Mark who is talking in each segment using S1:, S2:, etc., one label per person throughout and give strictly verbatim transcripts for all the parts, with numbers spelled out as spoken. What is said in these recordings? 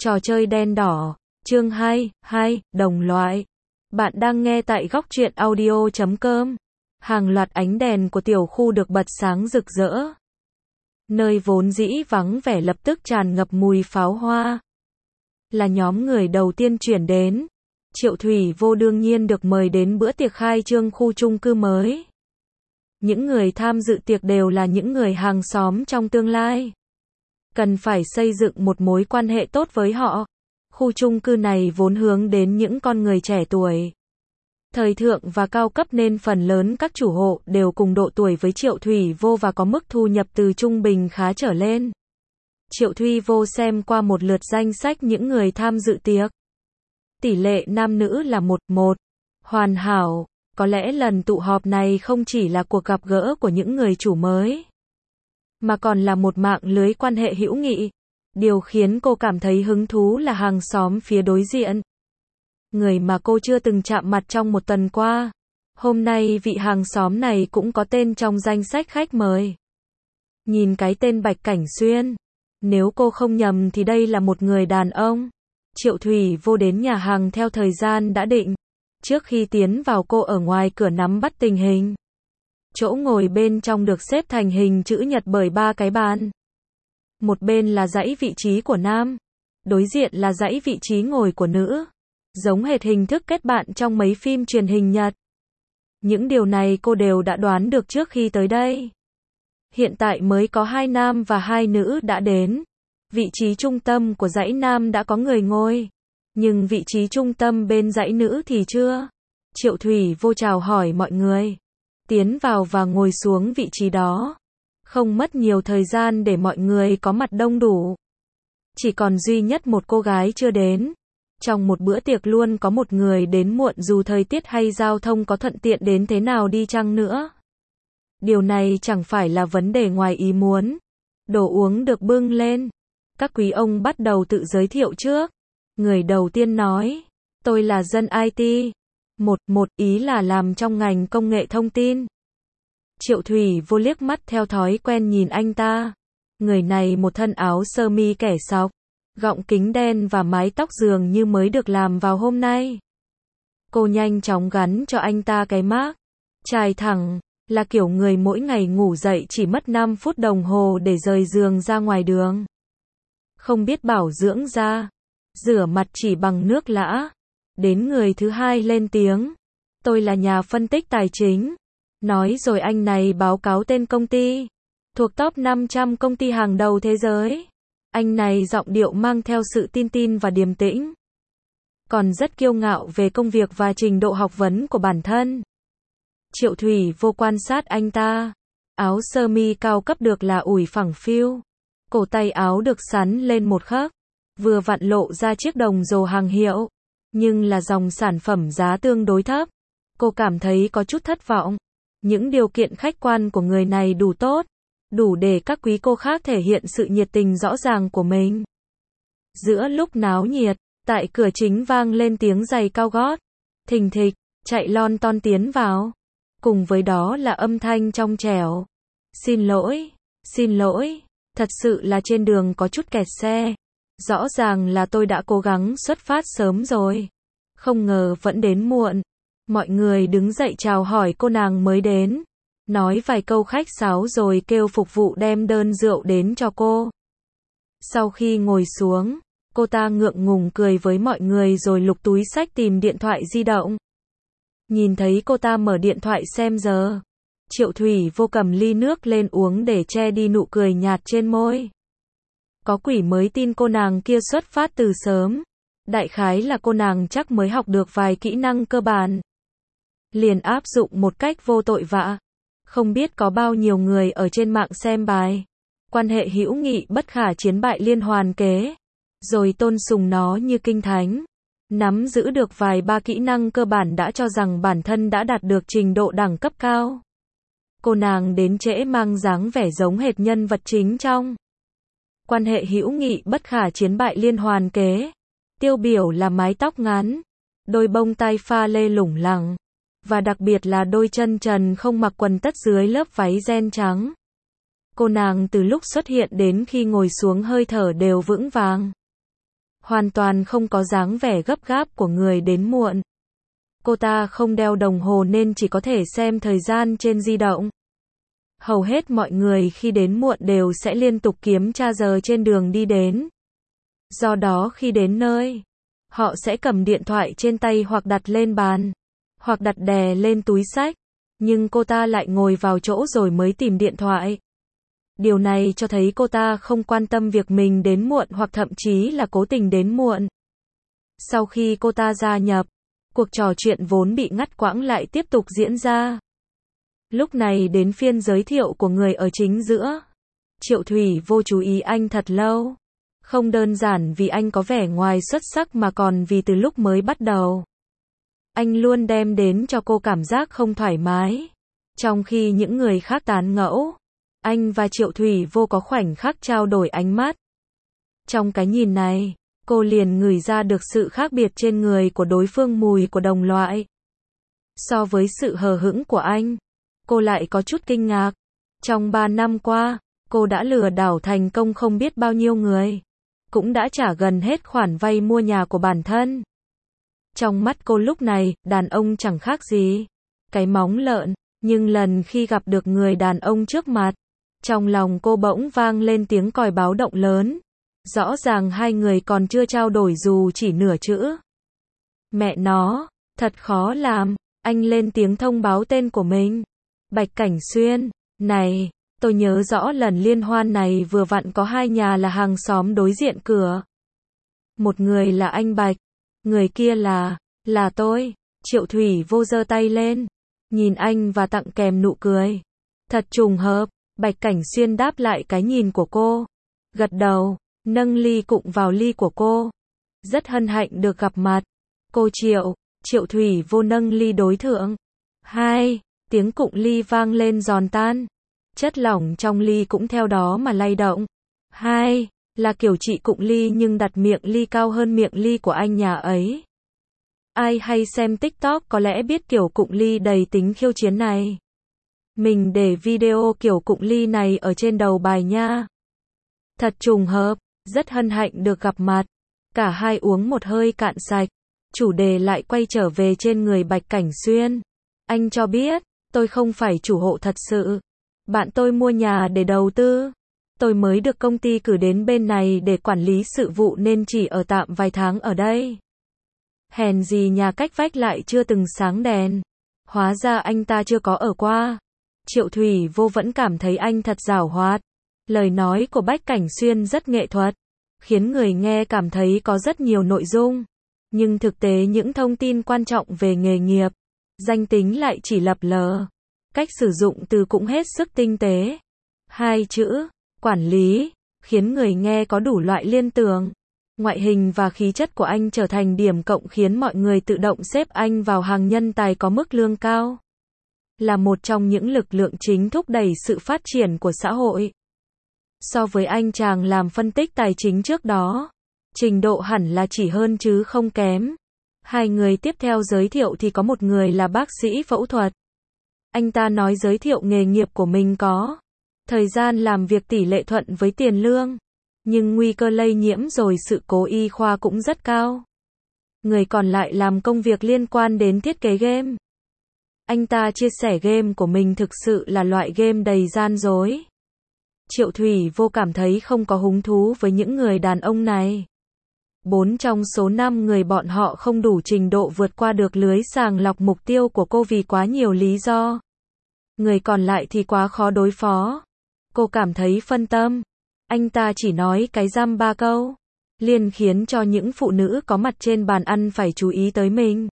S1: Trò chơi đen đỏ, chương hai, hai, đồng loại. Bạn đang nghe tại góc truyện audio chấm com. Hàng loạt ánh đèn của tiểu khu được bật sáng rực rỡ. Nơi vốn dĩ vắng vẻ lập tức tràn ngập mùi pháo hoa. Là nhóm người đầu tiên chuyển đến. Triệu Thủy Vô đương nhiên được mời đến bữa tiệc khai trương khu chung cư mới. Những người tham dự tiệc đều là những người hàng xóm trong tương lai. Cần phải xây dựng một mối quan hệ tốt với họ. Khu chung cư này vốn hướng đến những con người trẻ tuổi, thời thượng và cao cấp nên phần lớn các chủ hộ đều cùng độ tuổi với Triệu Thủy Vô và có mức thu nhập từ trung bình khá trở lên. Triệu Thủy Vô xem qua một lượt danh sách những người tham dự tiệc. Tỷ lệ nam nữ là một một. Hoàn hảo. Có lẽ lần tụ họp này không chỉ là cuộc gặp gỡ của những người chủ mới, mà còn là một mạng lưới quan hệ hữu nghị. Điều khiến cô cảm thấy hứng thú là hàng xóm phía đối diện. Người mà cô chưa từng chạm mặt trong một tuần qua. Hôm nay vị hàng xóm này cũng có tên trong danh sách khách mời. Nhìn cái tên Bạch Cảnh Xuyên. Nếu cô không nhầm thì đây là một người đàn ông. Triệu Thủy Vô đến nhà hàng theo thời gian đã định. Trước khi tiến vào cô ở ngoài cửa nắm bắt tình hình. Chỗ ngồi bên trong được xếp thành hình chữ nhật bởi ba cái bàn. Một bên là dãy vị trí của nam, đối diện là dãy vị trí ngồi của nữ. Giống hệt hình thức kết bạn trong mấy phim truyền hình Nhật. Những điều này cô đều đã đoán được trước khi tới đây. Hiện tại mới có hai nam và hai nữ đã đến. Vị trí trung tâm của dãy nam đã có người ngồi, nhưng vị trí trung tâm bên dãy nữ thì chưa. Triệu Thủy Vô chào hỏi mọi người, tiến vào và ngồi xuống vị trí đó. Không mất nhiều thời gian để mọi người có mặt đông đủ. Chỉ còn duy nhất một cô gái chưa đến. Trong một bữa tiệc luôn có một người đến muộn dù thời tiết hay giao thông có thuận tiện đến thế nào đi chăng nữa. Điều này chẳng phải là vấn đề ngoài ý muốn. Đồ uống được bưng lên. Các quý ông bắt đầu tự giới thiệu trước. Người đầu tiên nói, tôi là dân i tê. Một, một ý là làm trong ngành công nghệ thông tin. Triệu Thủy Vô liếc mắt theo thói quen nhìn anh ta. Người này một thân áo sơ mi kẻ sọc, gọng kính đen và mái tóc dường như mới được làm vào hôm nay. Cô nhanh chóng gắn cho anh ta cái mác chài thẳng, là kiểu người mỗi ngày ngủ dậy chỉ mất năm phút đồng hồ để rời giường ra ngoài đường. Không biết bảo dưỡng da, rửa mặt chỉ bằng nước lã. Đến người thứ hai lên tiếng. Tôi là nhà phân tích tài chính. Nói rồi anh này báo cáo tên công ty. Thuộc top năm trăm công ty hàng đầu thế giới. Anh này giọng điệu mang theo sự tin tin và điềm tĩnh. Còn rất kiêu ngạo về công việc và trình độ học vấn của bản thân. Triệu Thủy Vô quan sát anh ta. Áo sơ mi cao cấp được là ủi phẳng phiu. Cổ tay áo được sắn lên một khớp. Vừa vặn lộ ra chiếc đồng hồ hàng hiệu. Nhưng là dòng sản phẩm giá tương đối thấp. Cô cảm thấy có chút thất vọng. Những điều kiện khách quan của người này đủ tốt. Đủ để các quý cô khác thể hiện sự nhiệt tình rõ ràng của mình. Giữa lúc náo nhiệt, tại cửa chính vang lên tiếng giày cao gót. Thình thịch, chạy lon ton tiến vào. Cùng với đó là âm thanh trong trẻo. Xin lỗi, xin lỗi, thật sự là trên đường có chút kẹt xe. Rõ ràng là tôi đã cố gắng xuất phát sớm rồi. Không ngờ vẫn đến muộn. Mọi người đứng dậy chào hỏi cô nàng mới đến. Nói vài câu khách sáo rồi kêu phục vụ đem đơn rượu đến cho cô. Sau khi ngồi xuống, cô ta ngượng ngùng cười với mọi người rồi lục túi xách tìm điện thoại di động. Nhìn thấy cô ta mở điện thoại xem giờ. Triệu Thủy Vô cầm ly nước lên uống để che đi nụ cười nhạt trên môi. Có quỷ mới tin cô nàng kia xuất phát từ sớm. Đại khái là cô nàng chắc mới học được vài kỹ năng cơ bản. Liền áp dụng một cách vô tội vạ. Không biết có bao nhiêu người ở trên mạng xem bài quan hệ hữu nghị bất khả chiến bại liên hoàn kế, rồi tôn sùng nó như kinh thánh. Nắm giữ được vài ba kỹ năng cơ bản đã cho rằng bản thân đã đạt được trình độ đẳng cấp cao. Cô nàng đến trễ mang dáng vẻ giống hệt nhân vật chính trong quan hệ hữu nghị bất khả chiến bại liên hoàn kế. Tiêu biểu là mái tóc ngắn, đôi bông tai pha lê lủng lẳng, và đặc biệt là đôi chân trần không mặc quần tất dưới lớp váy ren trắng. Cô nàng từ lúc xuất hiện đến khi ngồi xuống hơi thở đều vững vàng. hoàn toàn không có dáng vẻ gấp gáp của người đến muộn. Cô ta không đeo đồng hồ nên chỉ có thể xem thời gian trên di động. Hầu hết mọi người khi đến muộn đều sẽ liên tục kiểm tra giờ trên đường đi đến. Do đó khi đến nơi, họ sẽ cầm điện thoại trên tay hoặc đặt lên bàn, hoặc đặt đè lên túi xách. Nhưng cô ta lại ngồi vào chỗ rồi mới tìm điện thoại. Điều này cho thấy cô ta không quan tâm việc mình đến muộn hoặc thậm chí là cố tình đến muộn. Sau khi cô ta gia nhập, cuộc trò chuyện vốn bị ngắt quãng lại tiếp tục diễn ra. Lúc này đến phiên giới thiệu của người ở chính giữa. Triệu Thủy Vô chú ý anh thật lâu. Không đơn giản vì anh có vẻ ngoài xuất sắc mà còn vì từ lúc mới bắt đầu, anh luôn đem đến cho cô cảm giác không thoải mái. Trong khi những người khác tán ngẫu, anh và Triệu Thủy Vô có khoảnh khắc trao đổi ánh mắt. Trong cái nhìn này, cô liền ngửi ra được sự khác biệt trên người của đối phương, mùi của đồng loại. So với sự hờ hững của anh, cô lại có chút kinh ngạc. Trong ba năm qua, cô đã lừa đảo thành công không biết bao nhiêu người, cũng đã trả gần hết khoản vay mua nhà của bản thân. Trong mắt cô lúc này, đàn ông chẳng khác gì cái móng lợn, nhưng lần khi gặp được người đàn ông trước mặt, trong lòng cô bỗng vang lên tiếng còi báo động lớn. Rõ ràng hai người còn chưa trao đổi dù chỉ nửa chữ. Mẹ nó, thật khó làm, anh lên tiếng thông báo tên của mình. Bạch Cảnh Xuyên, này, tôi nhớ rõ lần liên hoan này vừa vặn có hai nhà là hàng xóm đối diện cửa. Một người là anh Bạch, người kia là, là tôi. Triệu Thủy Vô giơ tay lên, nhìn anh và tặng kèm nụ cười. Thật trùng hợp, Bạch Cảnh Xuyên đáp lại cái nhìn của cô. Gật đầu, nâng ly cụng vào ly của cô. Rất hân hạnh được gặp mặt. Cô Triệu, Triệu Thủy Vô nâng ly đối thượng. Hai, tiếng cụng ly vang lên giòn tan. Chất lỏng trong ly cũng theo đó mà lay động. Hai, là kiểu chị cụng ly nhưng đặt miệng ly cao hơn miệng ly của anh nhà ấy. Ai hay xem TikTok có lẽ biết kiểu cụng ly đầy tính khiêu chiến này. Mình để video kiểu cụng ly này ở trên đầu bài nha. Thật trùng hợp, rất hân hạnh được gặp mặt. Cả hai uống một hơi cạn sạch. Chủ đề lại quay trở về trên người Bạch Cảnh Xuyên. Anh cho biết, tôi không phải chủ hộ thật sự. Bạn tôi mua nhà để đầu tư. Tôi mới được công ty cử đến bên này để quản lý sự vụ nên chỉ ở tạm vài tháng ở đây. Hèn gì nhà cách vách lại chưa từng sáng đèn. Hóa ra anh ta chưa có ở qua. Triệu Thủy Vô vẫn cảm thấy anh thật giảo hoạt. Lời nói của Bạch Cảnh Xuyên rất nghệ thuật, khiến người nghe cảm thấy có rất nhiều nội dung. Nhưng thực tế những thông tin quan trọng về nghề nghiệp, danh tính lại chỉ lập lờ. Cách sử dụng từ cũng hết sức tinh tế. Hai chữ, quản lý, khiến người nghe có đủ loại liên tưởng. Ngoại hình và khí chất của anh trở thành điểm cộng khiến mọi người tự động xếp anh vào hàng nhân tài có mức lương cao. Là một trong những lực lượng chính thúc đẩy sự phát triển của xã hội. So với anh chàng làm phân tích tài chính trước đó, trình độ hẳn là chỉ hơn chứ không kém. Hai người tiếp theo giới thiệu thì có một người là bác sĩ phẫu thuật. Anh ta nói giới thiệu nghề nghiệp của mình có thời gian làm việc tỷ lệ thuận với tiền lương, nhưng nguy cơ lây nhiễm rồi sự cố y khoa cũng rất cao. Người còn lại làm công việc liên quan đến thiết kế game. Anh ta chia sẻ game của mình thực sự là loại game đầy gian dối. Triệu Thủy Vô cảm thấy không có hứng thú với những người đàn ông này. Bốn trong số năm người bọn họ không đủ trình độ vượt qua được lưới sàng lọc mục tiêu của cô vì quá nhiều lý do. Người còn lại thì quá khó đối phó. Cô cảm thấy phân tâm. Anh ta chỉ nói cái dăm ba câu, liền khiến cho những phụ nữ có mặt trên bàn ăn phải chú ý tới mình.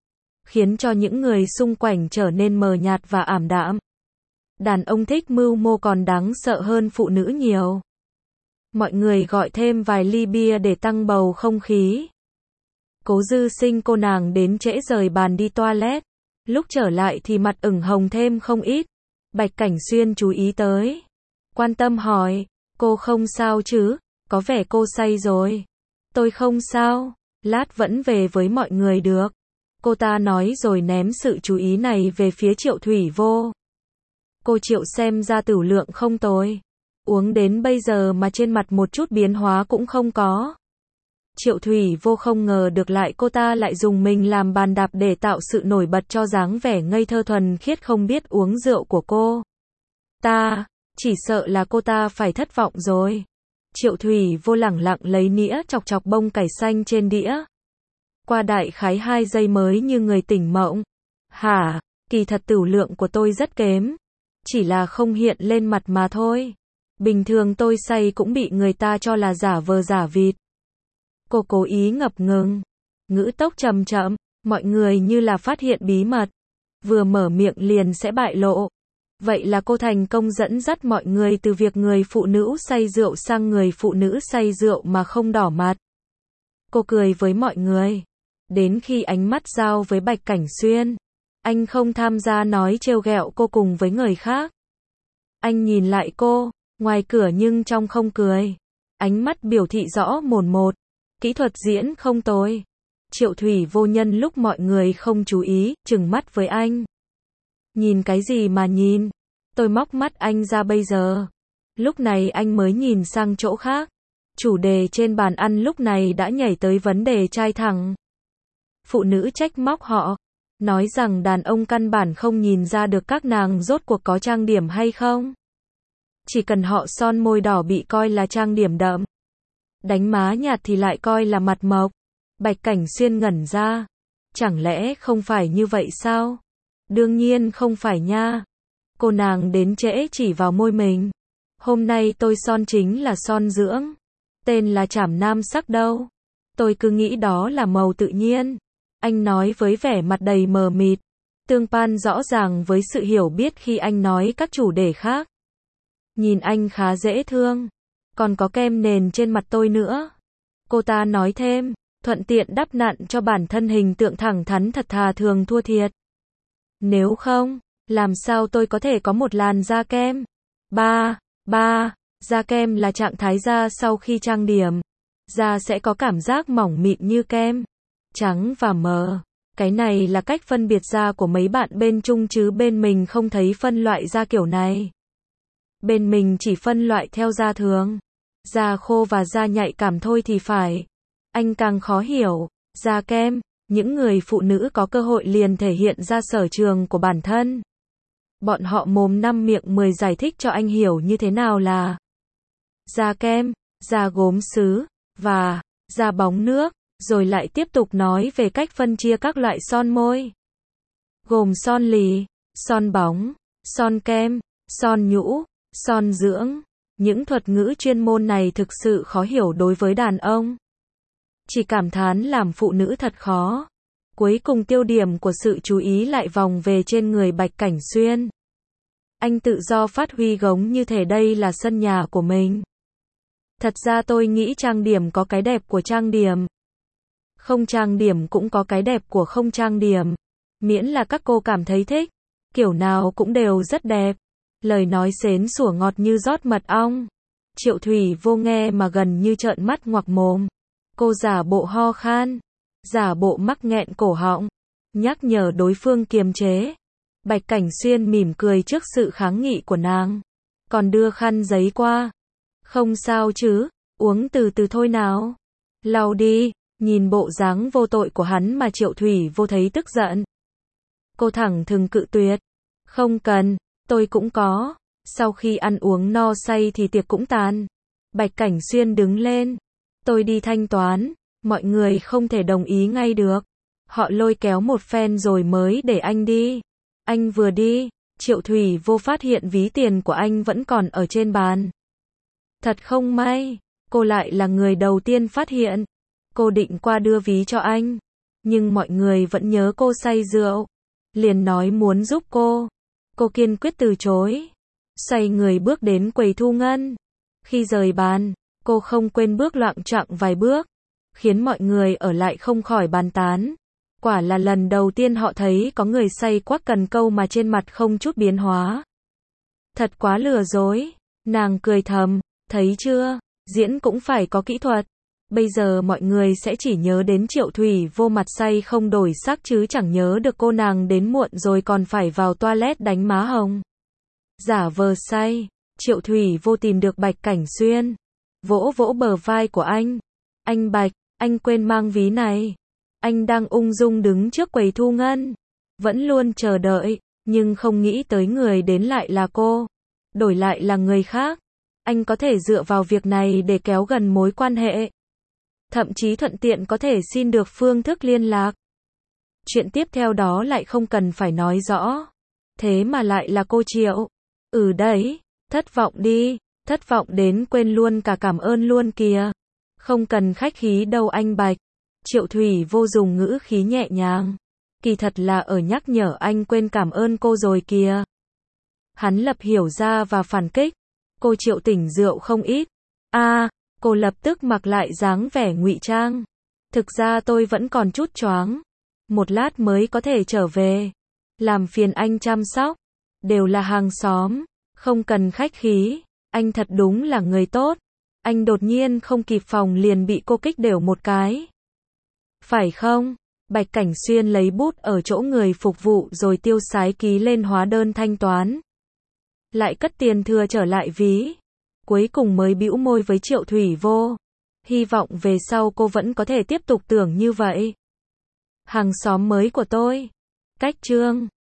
S1: Khiến cho những người xung quanh trở nên mờ nhạt và ảm đạm. Đàn ông thích mưu mô còn đáng sợ hơn phụ nữ nhiều. Mọi người gọi thêm vài ly bia để tăng bầu không khí. Cố Dư Sinh cô nàng đến trễ rời bàn đi toilet. Lúc trở lại thì mặt ửng hồng thêm không ít. Bạch Cảnh Xuyên chú ý tới. Quan tâm hỏi, cô không sao chứ, có vẻ cô say rồi. Tôi không sao, lát vẫn về với mọi người được. Cô ta nói rồi ném sự chú ý này về phía Triệu Thủy Vô. Cô Triệu xem ra tửu lượng không tồi. Uống đến bây giờ mà trên mặt một chút biến hóa cũng không có. Triệu Thủy Vô không ngờ được lại cô ta lại dùng mình làm bàn đạp để tạo sự nổi bật cho dáng vẻ ngây thơ thuần khiết không biết uống rượu của cô. Ta, chỉ sợ là cô ta phải thất vọng rồi. Triệu Thủy Vô lẳng lặng lấy nĩa chọc chọc bông cải xanh trên đĩa. Qua đại khái hai giây mới như người tỉnh mộng. Hả, kỳ thật tửu lượng của tôi rất kém. Chỉ là không hiện lên mặt mà thôi. Bình thường tôi say cũng bị người ta cho là giả vờ giả vịt. Cô cố ý ngập ngừng. Ngữ tốc chậm chậm, mọi người như là phát hiện bí mật. Vừa mở miệng liền sẽ bại lộ. Vậy là cô thành công dẫn dắt mọi người từ việc người phụ nữ say rượu sang người phụ nữ say rượu mà không đỏ mặt. Cô cười với mọi người. Đến khi ánh mắt giao với Bạch Cảnh Xuyên, anh không tham gia nói trêu ghẹo cô cùng với người khác. Anh nhìn lại cô, ngoài cửa nhưng trong không cười. Ánh mắt biểu thị rõ mồn một. Kỹ thuật diễn không tồi. Triệu Thủy Vô nhân lúc mọi người không chú ý, trừng mắt với anh. Nhìn cái gì mà nhìn? Tôi móc mắt anh ra bây giờ. Lúc này anh mới nhìn sang chỗ khác. Chủ đề trên bàn ăn lúc này đã nhảy tới vấn đề trai thẳng. Phụ nữ trách móc họ. Nói rằng đàn ông căn bản không nhìn ra được các nàng rốt cuộc có trang điểm hay không. Chỉ cần họ son môi đỏ bị coi là trang điểm đậm. Đánh má nhạt thì lại coi là mặt mộc. Bạch Cảnh Xuyên ngẩn ra. Chẳng lẽ không phải như vậy sao? Đương nhiên không phải nha. Cô nàng đến trễ chỉ vào môi mình. Hôm nay tôi son chính là son dưỡng. Tên là Trảm Nam Sắc đâu. Tôi cứ nghĩ đó là màu tự nhiên. Anh nói với vẻ mặt đầy mờ mịt. Tương pan rõ ràng với sự hiểu biết khi anh nói các chủ đề khác. Nhìn anh khá dễ thương. Còn có kem nền trên mặt tôi nữa. Cô ta nói thêm, thuận tiện đắp nặn cho bản thân hình tượng thẳng thắn thật thà thường thua thiệt. Nếu không, làm sao tôi có thể có một làn da kem? Ba, ba, da kem là trạng thái da sau khi trang điểm. Da sẽ có cảm giác mỏng mịn như kem. Trắng và mờ. Cái này là cách phân biệt da của mấy bạn bên chung chứ bên mình không thấy phân loại da kiểu này. Bên mình chỉ phân loại theo da thường. Da khô và da nhạy cảm thôi thì phải. Anh càng khó hiểu. Da kem, những người phụ nữ có cơ hội liền thể hiện ra sở trường của bản thân. Bọn họ mồm năm miệng mười giải thích cho anh hiểu như thế nào là da kem, da gốm sứ, và da bóng nước, rồi lại tiếp tục nói về cách phân chia các loại son môi. Gồm son lì, son bóng, son kem, son nhũ, son dưỡng. Những thuật ngữ chuyên môn này thực sự khó hiểu đối với đàn ông. Chỉ cảm thán làm phụ nữ thật khó. Cuối cùng tiêu điểm của sự chú ý lại vòng về trên người Bạch Cảnh Xuyên. Anh tự do phát huy gống như thể đây là sân nhà của mình. Thật ra tôi nghĩ trang điểm có cái đẹp của trang điểm. Không trang điểm cũng có cái đẹp của không trang điểm. Miễn là các cô cảm thấy thích. Kiểu nào cũng đều rất đẹp. Lời nói xến sủa ngọt như rót mật ong. Triệu Thủy Vô nghe mà gần như trợn mắt ngoạc mồm. Cô giả bộ ho khan. Giả bộ mắc nghẹn cổ họng. Nhắc nhở đối phương kiềm chế. Bạch Cảnh Xuyên mỉm cười trước sự kháng nghị của nàng. Còn đưa khăn giấy qua. Không sao chứ, uống từ từ thôi nào. Lau đi. Nhìn bộ dáng vô tội của hắn mà Triệu Thủy Vô thấy tức giận. Cô thẳng thừng cự tuyệt. Không cần, tôi cũng có. Sau khi ăn uống no say thì tiệc cũng tàn. Bạch Cảnh Xuyên đứng lên. Tôi đi thanh toán. Mọi người không thể đồng ý ngay được. Họ lôi kéo một phen rồi mới để anh đi. Anh vừa đi, Triệu Thủy Vô phát hiện ví tiền của anh vẫn còn ở trên bàn. Thật không may, cô lại là người đầu tiên phát hiện. Cô định qua đưa ví cho anh. Nhưng mọi người vẫn nhớ cô say rượu. Liền nói muốn giúp cô. Cô kiên quyết từ chối. Xoay người bước đến quầy thu ngân. Khi rời bàn, cô không quên bước loạng choạng vài bước. Khiến mọi người ở lại không khỏi bàn tán. Quả là lần đầu tiên họ thấy có người say quắc cần câu mà trên mặt không chút biến hóa. Thật quá lừa dối. Nàng cười thầm, thấy chưa, diễn cũng phải có kỹ thuật. Bây giờ mọi người sẽ chỉ nhớ đến Triệu Thủy Vô mặt say không đổi sắc chứ chẳng nhớ được cô nàng đến muộn rồi còn phải vào toilet đánh má hồng. Giả vờ say, Triệu Thủy Vô tìm được Bạch Cảnh Xuyên. Vỗ vỗ bờ vai của anh. Anh Bạch, Anh quên mang ví này. Anh đang ung dung đứng trước quầy thu ngân. Vẫn luôn chờ đợi, nhưng không nghĩ tới người đến lại là cô. Đổi lại là người khác. Anh có thể dựa vào việc này để kéo gần mối quan hệ. Thậm chí thuận tiện có thể xin được phương thức liên lạc. Chuyện tiếp theo đó lại không cần phải nói rõ. Thế mà lại là cô Triệu. Ừ đấy, thất vọng đi, thất vọng đến quên luôn cả cảm ơn luôn kìa. Không cần khách khí đâu anh Bạch. Triệu Thủy Vô dùng ngữ khí nhẹ nhàng. Kỳ thật là ở nhắc nhở anh quên cảm ơn cô rồi kìa. Hắn lập hiểu ra và phản kích. Cô Triệu tỉnh rượu không ít. A, à, cô lập tức mặc lại dáng vẻ ngụy trang. Thực ra tôi vẫn còn chút choáng. Một lát mới có thể trở về. Làm phiền anh chăm sóc. Đều là hàng xóm. Không cần khách khí. Anh thật đúng là người tốt. Anh đột nhiên không kịp phòng liền bị cô kích đều một cái. Phải không? Bạch Cảnh Xuyên lấy bút ở chỗ người phục vụ rồi tiêu sái ký lên hóa đơn thanh toán. Lại cất tiền thừa trở lại ví. Cuối cùng mới bĩu môi với Triệu Thủy Vô. Hy vọng về sau cô vẫn có thể tiếp tục tưởng như vậy. Hàng xóm mới của tôi. Cách chương